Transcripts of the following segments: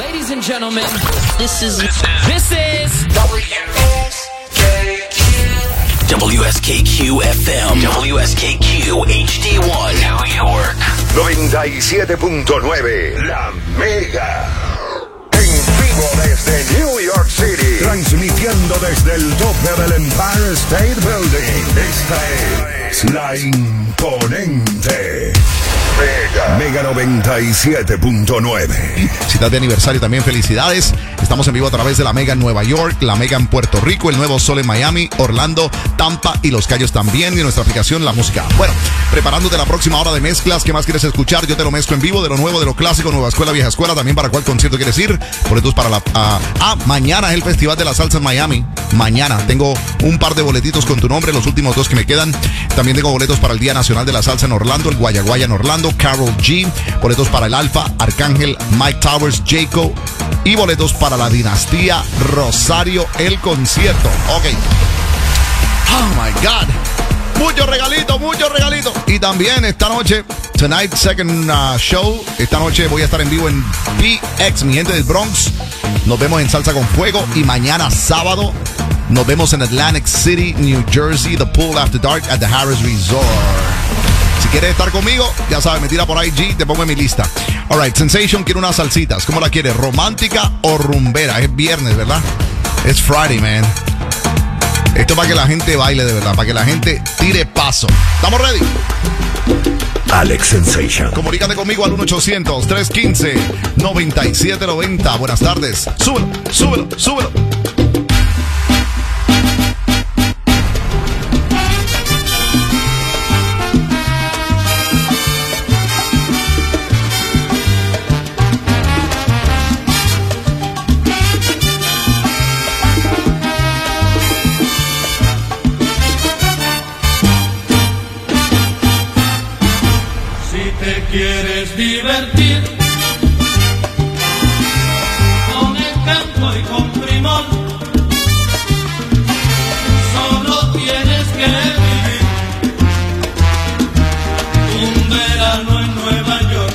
Ladies and gentlemen, this is WSKQ FM, WSKQ HD1, New York. 97.9, La Mega. En vivo desde New York City. Transmitiendo desde el tope del Empire State Building. Esta es la imponente Mega 97.9. Si estás de aniversario también, felicidades. Estamos en vivo a través de la Mega en Nueva York, la Mega en Puerto Rico, el Nuevo Sol en Miami, Orlando, Tampa y Los Cayos también. Y nuestra aplicación La Música. Bueno, preparándote la próxima hora de mezclas. ¿Qué más quieres escuchar? Yo te lo mezclo en vivo, de lo nuevo, de lo clásico, nueva escuela, vieja escuela. También para cuál concierto quieres ir. Boletos para la... mañana es el Festival de la Salsa en Miami. Mañana tengo un par de boletitos con tu nombre, los últimos dos que me quedan. También tengo boletos para el Día Nacional de la Salsa en Orlando, el Guayaguaya en Orlando, Karol G, boletos para el Alfa, Arcángel, Mike Towers, Jacob y boletos para la Dinastía Rosario, el concierto. Ok. Oh my God. Mucho regalito, mucho regalito. Y también esta noche, Tonight Second Show. Esta noche voy a estar en vivo en BX, mi gente del Bronx. Nos vemos en Salsa con Fuego. Y mañana sábado nos vemos en Atlantic City, New Jersey, The Pool After Dark at the Harris Resort. Si quieres estar conmigo, ya sabes, me tira por IG, te pongo en mi lista. Alright, Sensation quiere unas salsitas. ¿Cómo la quieres? ¿Romántica o rumbera? Es viernes, ¿verdad? Es Friday, man. Esto es para que la gente baile de verdad, para que la gente tire paso. ¿Estamos ready? Alex Sensation. Comunícate conmigo al 1-800-315-9790. Buenas tardes. Súbelo, súbelo, súbelo. ¿Quieres divertir con el canto y con primor? Solo tienes que vivir un verano en Nueva York.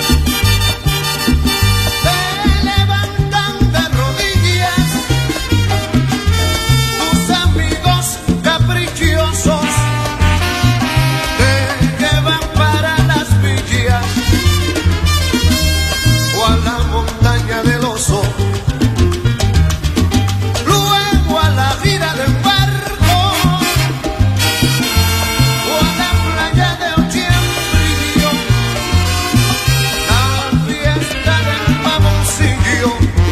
Te levantan de rodillas tus amigos caprichosos. O a la montaña del oso, luego a la vida del barco, o a la playa de Ochembrillo, la fiesta del Pavoncillo,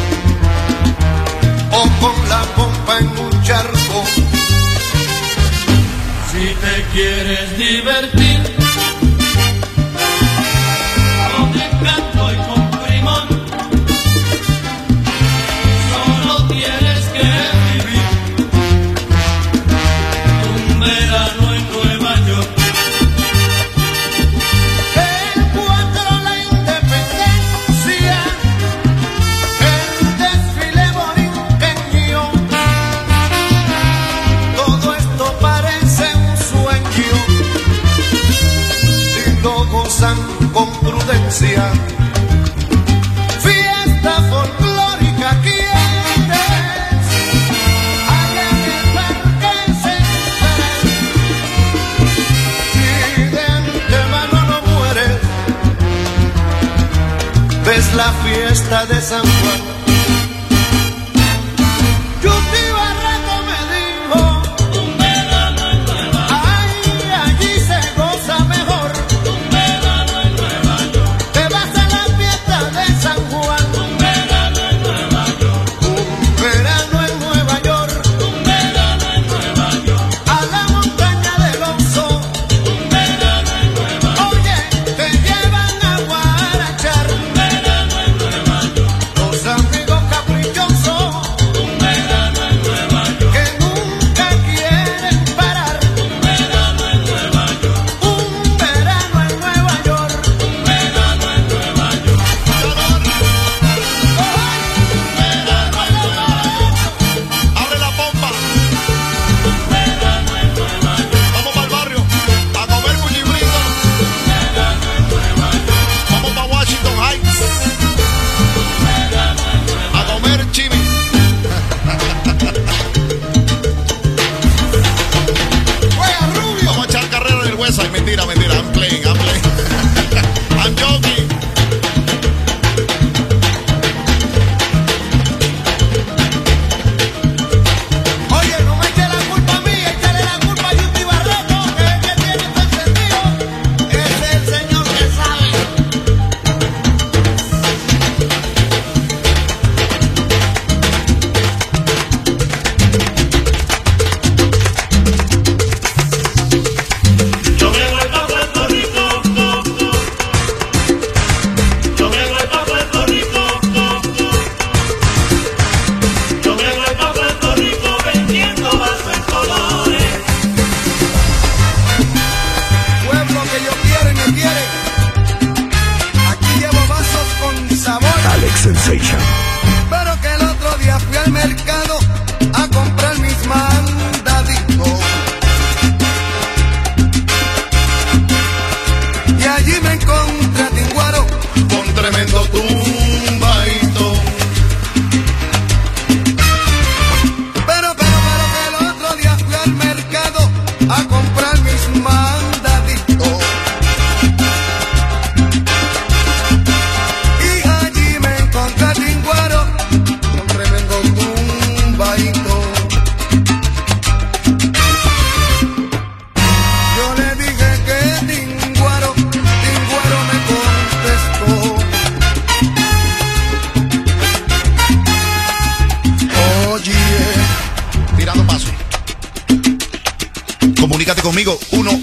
o con la pompa en un charco. Si te quieres divertir con prudencia, fiesta folclórica quieres, allá en el Parque Central. Si de antemano no mueres, ves la fiesta de San Juan. Amigos caprichosos. Alex Sensation. Pero que el otro día fui al mercado a comprar mis mandaditos. Y allí me encontré a Tinguaro con tremendo tumbaito. Pero que el otro día fui al mercado a comprar mis mandaditos. Y allí me encontré a Tinguaro con tremendo tumbaito. Yo le dije que Tinguaro me contestó. Oye, Tirando paso. Comunícate conmigo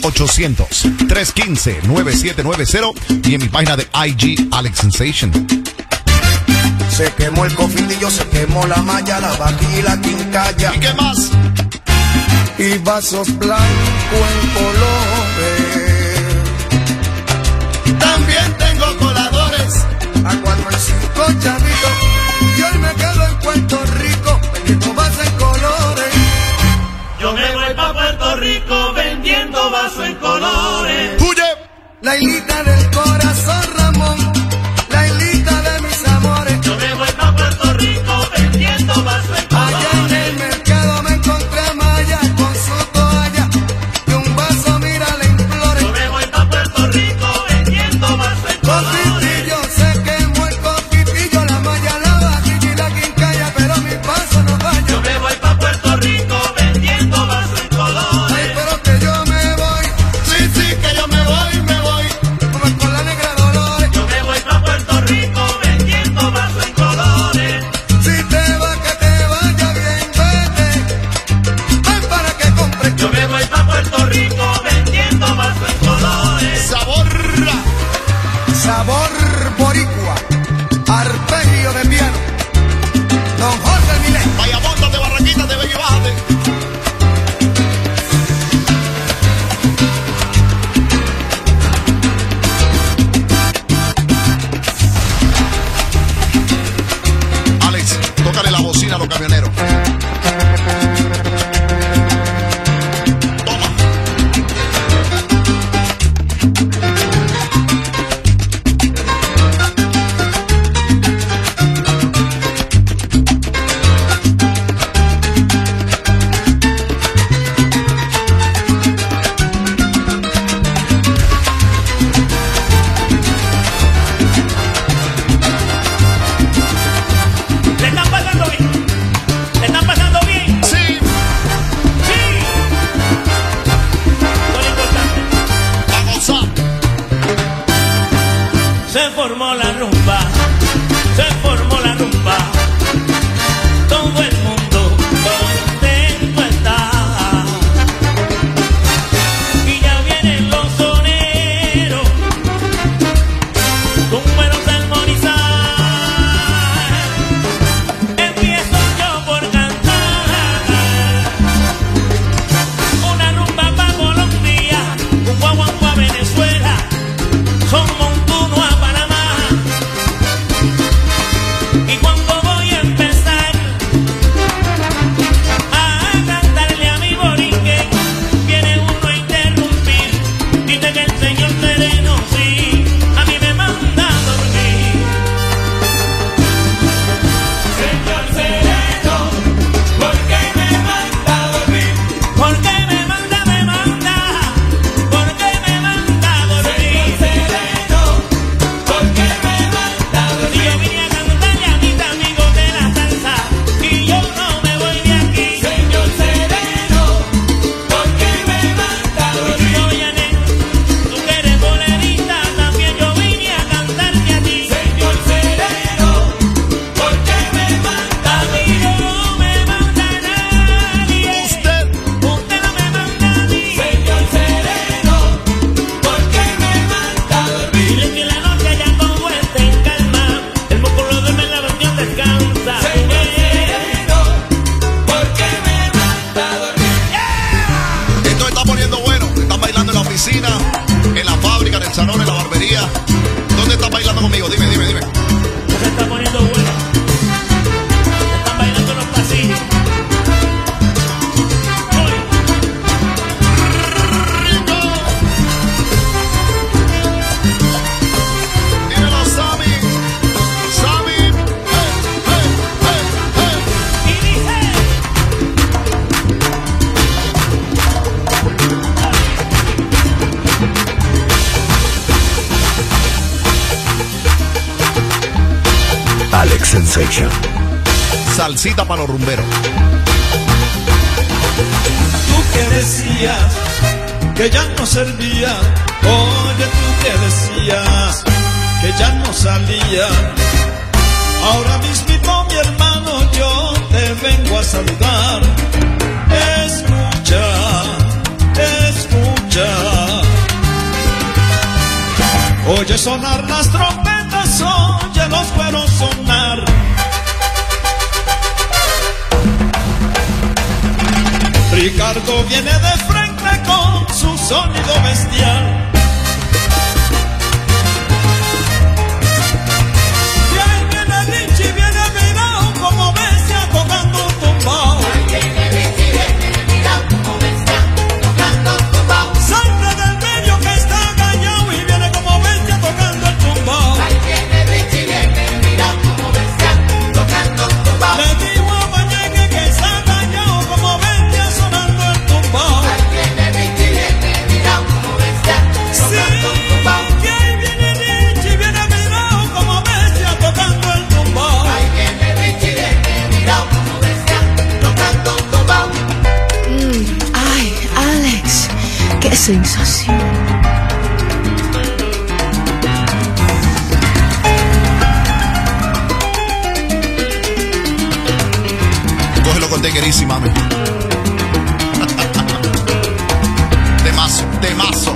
1-800-315-9790 y en mi página de IG Alex Sensation. se quemó el cofitillo, se quemó la malla, la vajilla y la quincalla. ¿Y qué más? Y vasos blancos en colores. También tengo coladores a 4 y 5 chavitos. Y hoy me quedo en Puerto Rico vendiendo vasos en colores. Yo me voy pa' Puerto Rico vendiendo vasos en colores. ¡Huye! La hilita del corazón, Ramón, la hilita de mis amores. Yo me voy pa' Puerto Rico vendiendo vasos en Allá en colores. el mercado me encontré a Maya con su toalla y un vaso, mira, le implore. Yo me voy pa' Puerto Rico vendiendo vasos en colores. Cofitillo, se quemó el cofitillo, la malla, la vajilla y la quincalla, pero mi paso no falla. Yo me voy pa' Puerto Rico vendiendo vasos en colores. Ay, pero que yo me voy, sí, sí, que yo me voy, me voy. Alex Sensation. Salsita para los rumberos. Tú que decías que ya no servía, oye, tú que decías que ya no salía. Ahora mismito, mi hermano, yo te vengo a saludar. Escucha, escucha. Oye sonar las trompetas, oye los cueros sonar. Ricardo viene de frente con su sonido bestial. Y ahí viene Richie, viene virado como bestia tocando un tumbao. Ahí viene Richie, viene virado como bestia tocando un tumbao. Sale del medio que está callado y viene como bestia tocando el tumbao. Ahí viene Richie, viene virado como bestia tocando un tumbao. Le digo a Mañeque que está callado como bestia sonando el tumbao. Ahí viene Richie, viene virado como bestia tocando un tumbao. Que ahí viene Richie, viene virado como bestia tocando el tumbao. Ahí viene Richie, viene virado como bestia tocando un tumbao. Ay, Alex, qué sensación. Cógelo con tequerísima, mami. Temazo, temazo.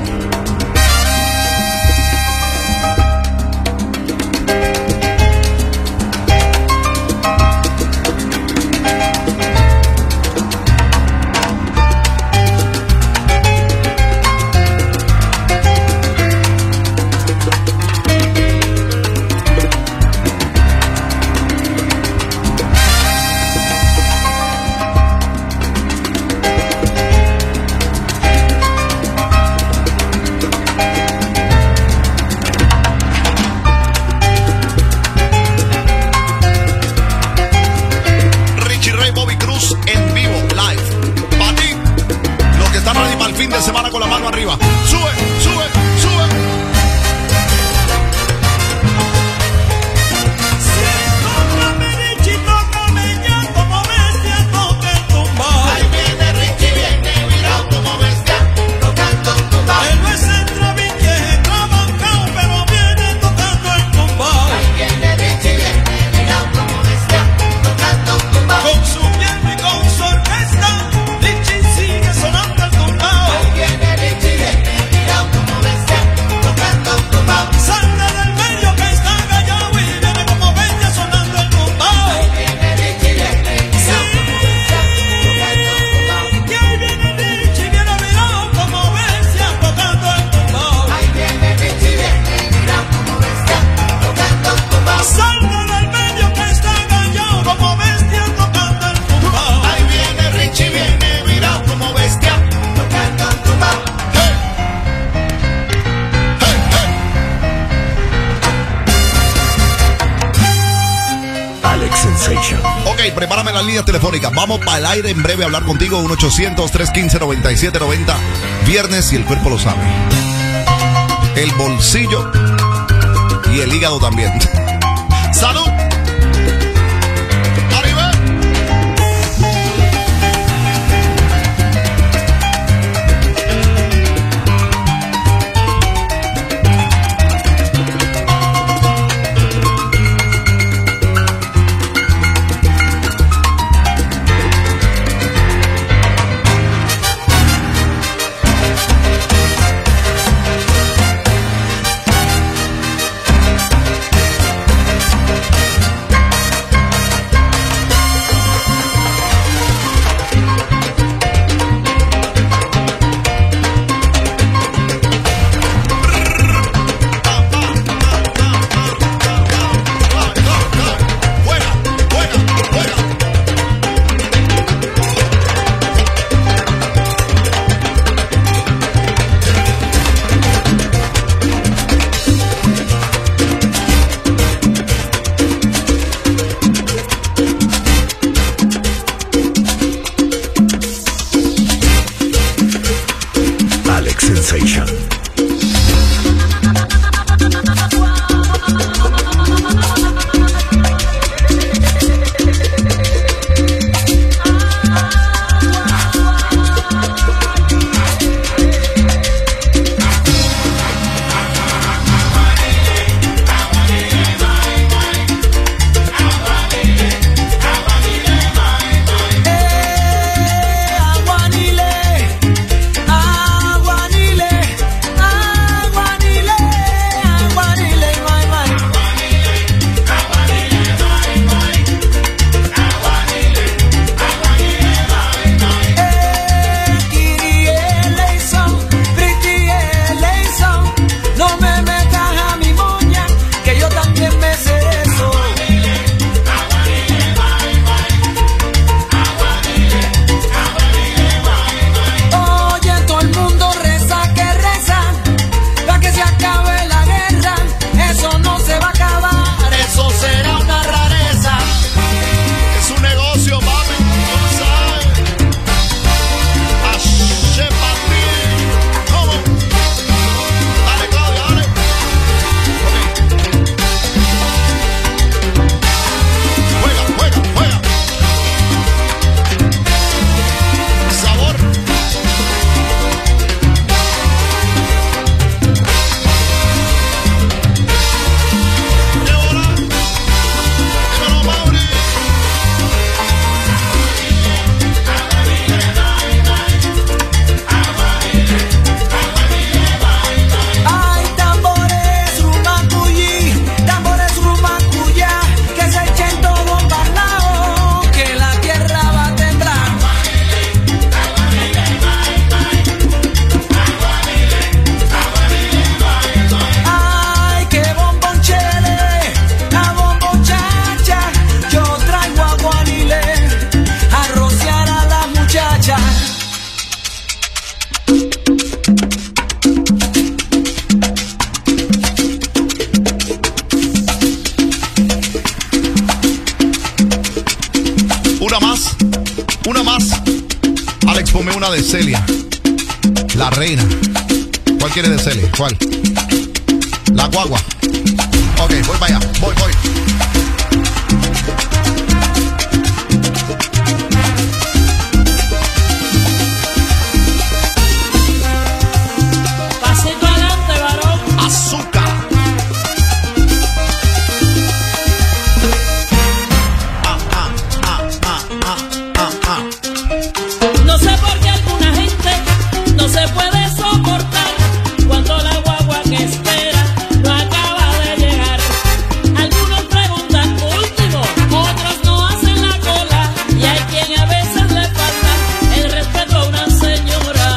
Richie Ray, Bobby Cruz en vivo, live. Para ti, los que están ready para el fin de semana con la mano arriba. Sube, sube, sube. Sí, tócame Richie, tócame ya como bestia toca el tumbao. Ahí viene Richie, viene virado como bestia tocando un tumbao. Él no es entravique, trabancao, pero viene tocando el tumbao. Ahí viene Richie, viene virado como bestia tocando un tumbao. Con su piano y con su orquesta, Richie sigue sonando el tumbao. Ahí viene Richie, viene virado como bestia tocando un tumbao. Sale del medio que está callado y viene como bestia sonando el tumbao. Ahí viene Richie, viene virado como bestia tocando un tumbao. Y ahí viene Richie, viene virado como bestia tocando el tumbao. Ahí viene Richie, viene virado como bestia tocando un tumbao. Sale del medio que está callado como bestia tocando el tumbao. Ahí viene Richie, viene virado como bestia tocando un tumbao. Alex Sensation. Ok, prepárame las líneas telefónicas. Vamos para el aire en breve a hablar contigo. 1-800-315-9790. Viernes y el cuerpo lo sabe. El bolsillo y el hígado también. ¡Salud! ¡Arriba! Una más. Alex, ponme una de Celia. La reina. ¿Cuál quieres de Celia? ¿Cuál? La guagua. Ok, voy para allá. Voy. Pasito adelante, varón. Azúcar. No sé por qué alguna gente no se puede soportar cuando la guagua que espera no acaba de llegar. Algunos preguntan último, otros no hacen la cola y hay quien a veces le falta el respeto a una señora.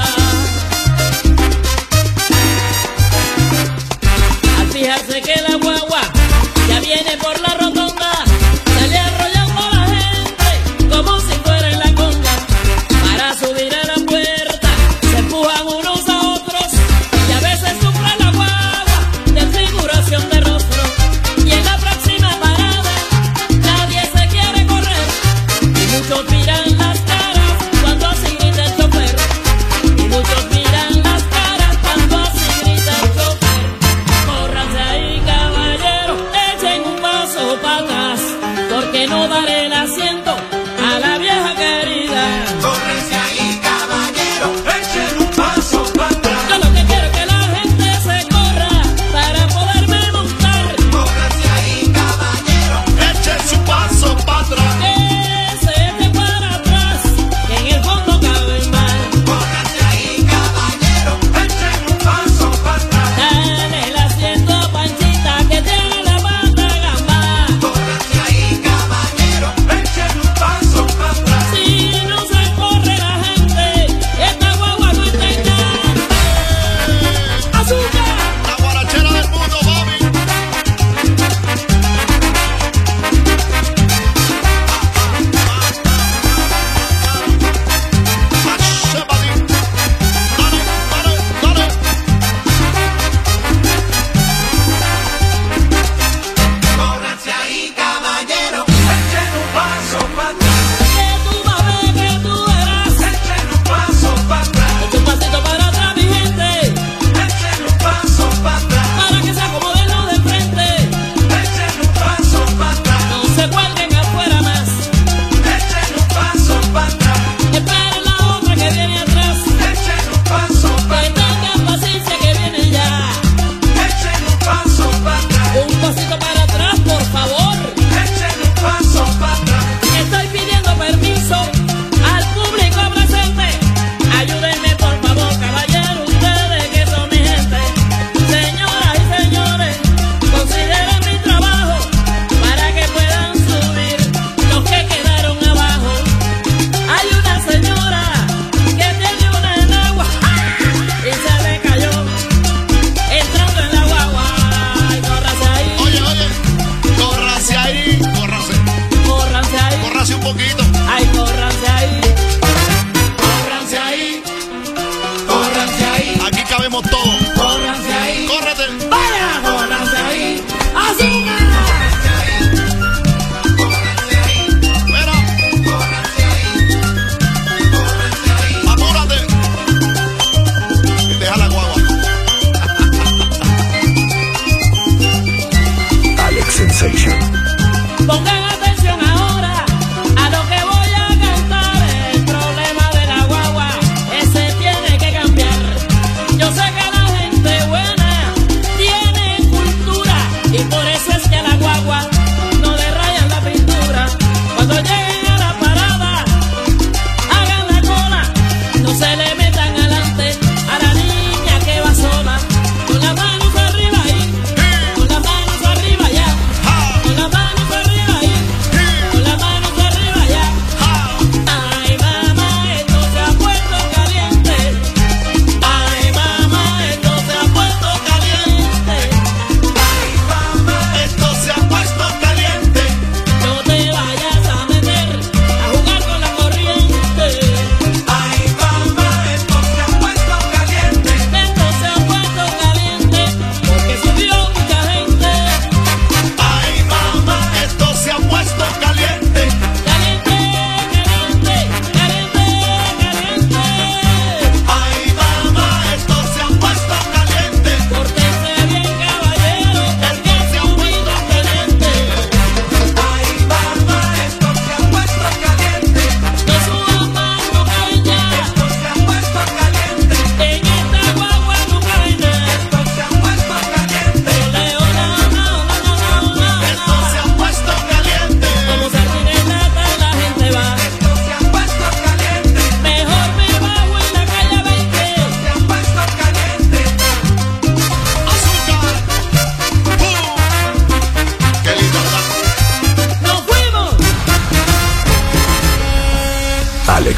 Al fijarse que la guagua ya viene por la rotonda, sale arrollando a la gente como si fuera en la conga. Para subir a la puerta se empujan unos a otros y a veces sufre la guagua desfiguración de rostro. Y en la próxima parada nadie se quiere correr y muchos miran las caras cuando así grita el chofer. Y muchos miran las caras cuando así grita el chofer. Córranse ahí, caballero, echen un paso para atrás, porque no daré el asiento a la vieja querida. Córrense ahí, caballero, echen un paso para atrás. Yo lo que quiero es que la gente se corra para poderme montar. Córrense ahí, caballero, Echen su paso para atrás. Que se eche para atrás, que en el fondo cabe mal. córrense ahí, caballero, echen un paso para atrás. Dale el asiento a Panchita que tiene la pata gamba. Córrense ahí, caballero,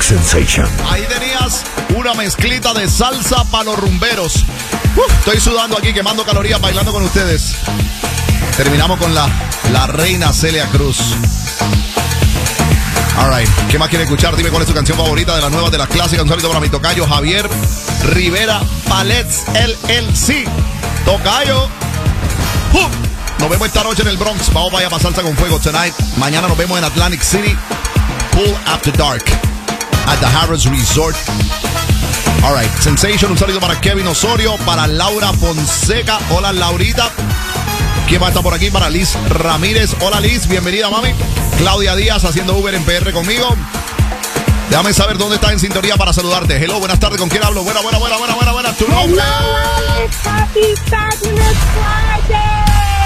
Sensation. Ahí tenías una mezclita de salsa para los rumberos. Estoy sudando aquí, quemando calorías, bailando con ustedes. Terminamos con la reina Celia Cruz. Alright, ¿qué más quiere escuchar? Dime cuál es tu canción favorita de las nuevas, de las clásicas. Un saludo para mi tocayo Javier Rivera Palets LLC. Tocayo. Nos vemos esta noche en el Bronx. Vamos para allá para Salsa con Fuego tonight. Mañana nos vemos en Atlantic City. Pool After Dark at the Harrah's Resort. Alright, Sensation. Un saludo para Kevin Osorio, para Laura Fonseca. Hola, Laurita. ¿Quién va a estar por aquí? Para Liz Ramírez. Hola, Liz. Bienvenida, mami. Claudia Díaz haciendo Uber en PR conmigo. Déjame saber dónde estás en sintonía para saludarte. Hello, buenas tardes. ¿Con quién hablo? Buena. Tu nombre. Happy Fabulous Friday.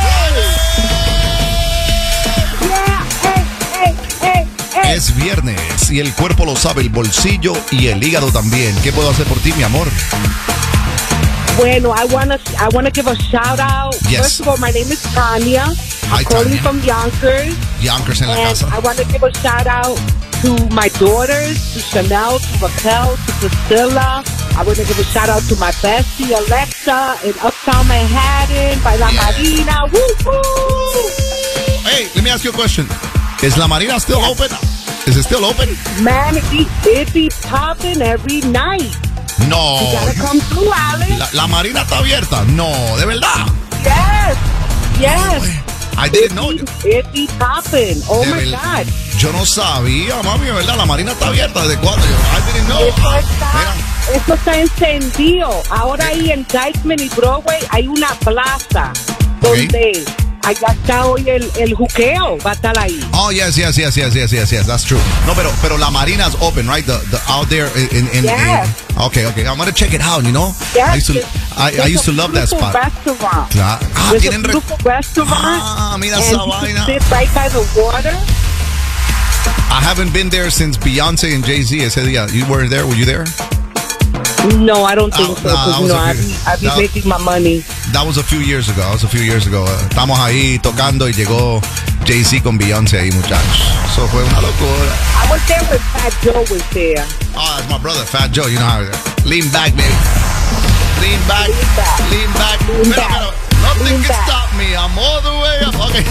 Es viernes y el cuerpo lo sabe, el bolsillo y el hígado también. ¿Qué puedo hacer por ti, mi amor? Bueno, I wanna give a shout out. Yes. First of all, my name is Tanya. Hi, I'm calling Tanya. from Yonkers. Yonkers en la And casa. I want to give a shout out to my daughters, to Chanel, to Raquel, to Priscilla. I want to give a shout out to my bestie, Alexa, in Uptown Manhattan, by La Marina. Woo-hoo! Hey, let me ask you a question. Is La Marina still open? Is it still open? Man, it be popping every night. No. You gotta come through, Alex. La Marina está abierta. No, de verdad. Yes. I didn't know. It be popping. Oh De my verdad. God. Yo no sabía, mami, de verdad. La Marina está abierta. ¿Desde cuándo? I didn't know. Eso está encendido. Ahora ahí en Dykeman y Broadway hay una plaza donde allá está hoy el juqueo. Va a estar ahí. Oh, yes. That's true. No, pero La Marina's open, right? The out there in Yes. Okay. I'm gonna check it out, you know? Yes. I used to love that spot. Restaurant. Claro. There's a Tienen beautiful restaurant. mira and esa you can vaina. sit right by the water. I haven't been there since Beyonce and Jay-Z ese día. You were there? Were you there? No, I don't think so. Because I be making my money. That was a few years ago. Estamos ahí tocando y llegó Jay-Z con Beyonce ahí, muchachos. Eso fue una locura. I was there when Fat Joe was there. Oh, that's my brother, Fat Joe. You know how it is. Lean back, baby. Lean back. Mira. Nothing can stop me. I'm all the way up. Okay.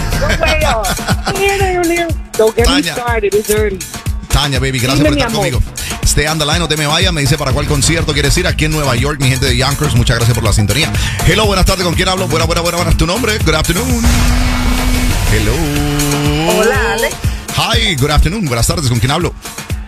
Don't get me Tanya. started. It's early. Tanya, baby, gracias Dime, por mi estar amor. conmigo. Stay on the line, no te me vayas. Me dice para cuál concierto quieres ir aquí en Nueva York, mi gente de Yonkers. Muchas gracias por la sintonía. Hello, buenas tardes. ¿Con quién hablo? Buenas. ¿Tu nombre? Good afternoon. Hello. Hola, Alex. Hi, good afternoon. Buenas tardes. ¿Con quién hablo?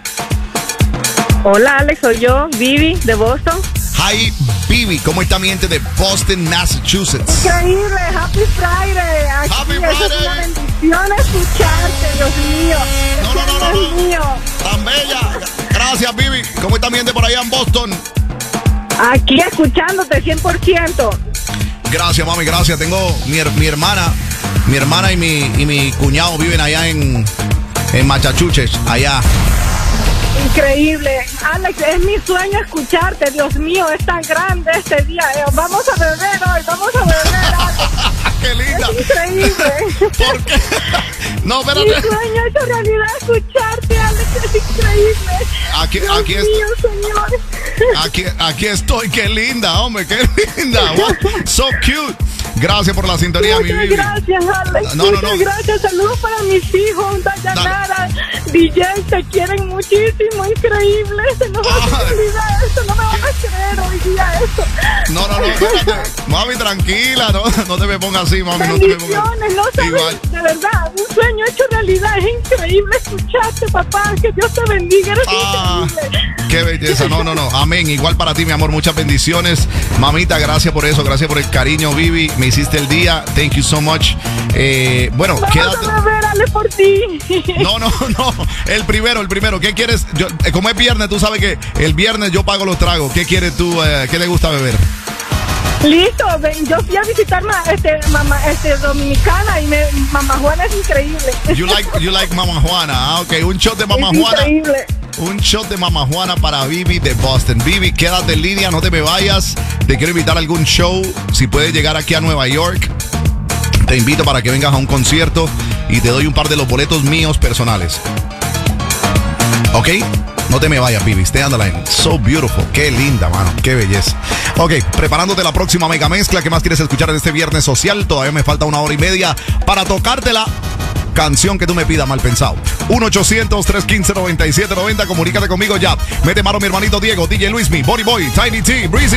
Hola, Alex. Soy yo, Vivi, de Boston. Hi, Vivi. ¿Cómo está mi gente de Boston, Massachusetts? Increíble. Happy Friday. Aquí Happy es Friday. una bendición escucharte, Dios mío. No. Dios mío. Tan bella. Gracias, Vivi. ¿Cómo está mi gente por allá en Boston? Aquí escuchándote 100%. Gracias, mami, gracias. Tengo mi hermana y mi cuñado viven allá en Massachusetts, allá. Increíble. Alex, es mi sueño escucharte. Dios mío, es tan grande este día. Vamos a beber hoy, Alex. ¡Qué linda! Es increíble. ¿Por qué? No, Mi espérate. sueño hecho realidad escucharte, Alex. Es increíble. Aquí Dios mío, Señor. Aquí estoy. ¡Qué linda, hombre! ¡Qué linda! Wow, so cute. Gracias por la sintonía, mi Muchas Vivi. gracias, Alex. No. Muchas gracias. Saludos para mis hijos, Dayanara, DJ, te quieren muchísimo. Increíble. Se nos va a hacer realidad esto. No me van a creer hoy día esto. No, espérate. Mami, tranquila. No te me pongas así, mami. No te me pongas Bendiciones, no sabes, igual. de verdad, un sueño hecho realidad. Es increíble escucharte, papá. Que Dios te bendiga. Eres increíble. Qué belleza. No. Amén. Igual para ti, mi amor. Muchas bendiciones. Mamita, gracias por eso. Gracias por el cariño, Vivi. Me hiciste el día. Thank you so much. Bueno, Vamos quédate. a beber, Ale, por ti. No. El primero. ¿Qué quieres? Como es viernes, tú sabes que el viernes yo pago los tragos. ¿Qué quieres tú? ¿Qué te gusta beber? Listo, ven, yo fui a visitar mamá Dominicana y Mamá Juana es increíble. You like Mama Juana. Ah, ok. Un shot de Mama Es Juana. increíble. Un shot de Mama Juana para Vivi de Boston. Vivi, quédate en línea, no te me vayas. Te quiero invitar a algún show. Si puedes llegar aquí a Nueva York, te invito para que vengas a un concierto y te doy un par de los boletos míos personales. ¿Ok? No te me vayas, Vivi. Stay on the line. So beautiful. Qué linda, mano. Qué belleza. Ok, preparándote la próxima mega mezcla. ¿Qué más quieres escuchar en este viernes social? Todavía me falta 1 hora y media para tocarte la canción que tú me pidas, mal pensado. 1-800-315-9790. Comunícate conmigo ya. Mete mano mi hermanito Diego, DJ Luismi, Body Boy, Tiny T, Breezy.